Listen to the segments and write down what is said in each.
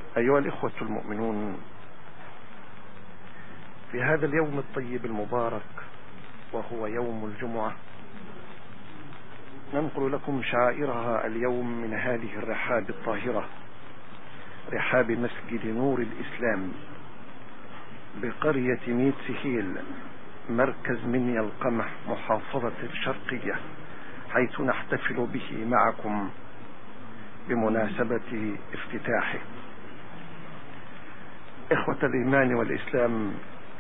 أيها الإخوة المؤمنون، في هذا اليوم الطيب المبارك وهو يوم الجمعة ننقل لكم شعائرها اليوم من هذه الرحاب الطاهرة، رحاب مسجد نور الإسلام بقرية ميت سهيل مركز منيا القمح محافظة الشرقية، حيث نحتفل به معكم بمناسبة افتتاحه. إخوة الإيمان والإسلام،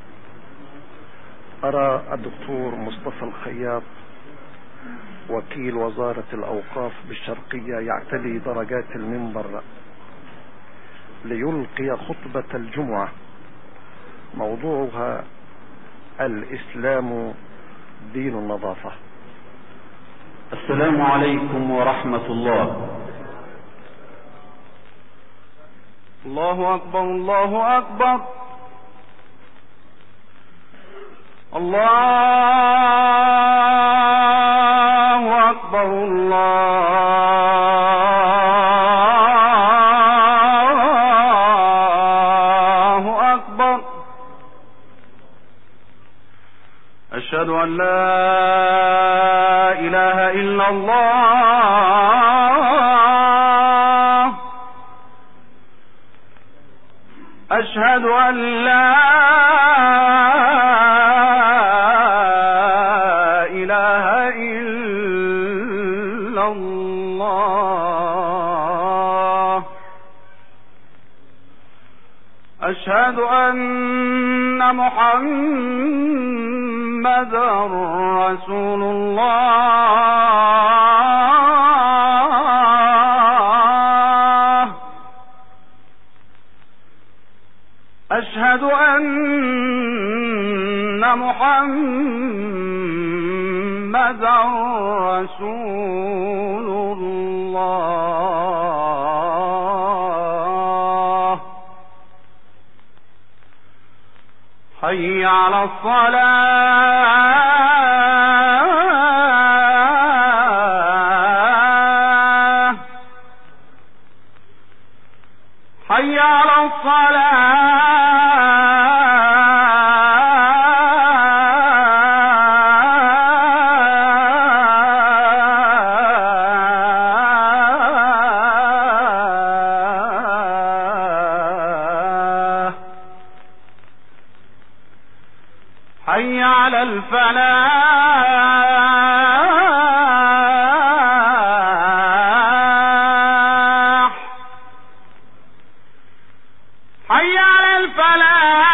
أرى الدكتور مصطفى الخياط وكيل وزارة الأوقاف بالشرقية يعتلي درجات المنبر ليلقي خطبة الجمعة موضوعها الإسلام دين النظافة. السلام عليكم ورحمة الله. الله أكبر الله أكبر الله أكبر الله أكبر. أشهد أن لا إله إلا الله. أشهد أن لا إله إلا الله. أشهد أن محمدا رسول الله. أشهد أن محمدا رسول الله. حي على الصلاة. حي على الصلاة. حي على الفلاح. حي على الفلاح.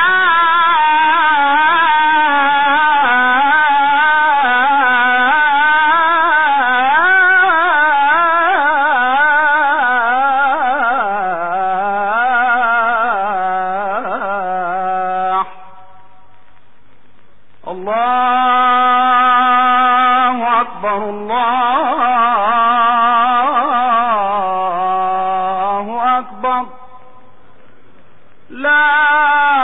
الله أكبر الله أكبر. لا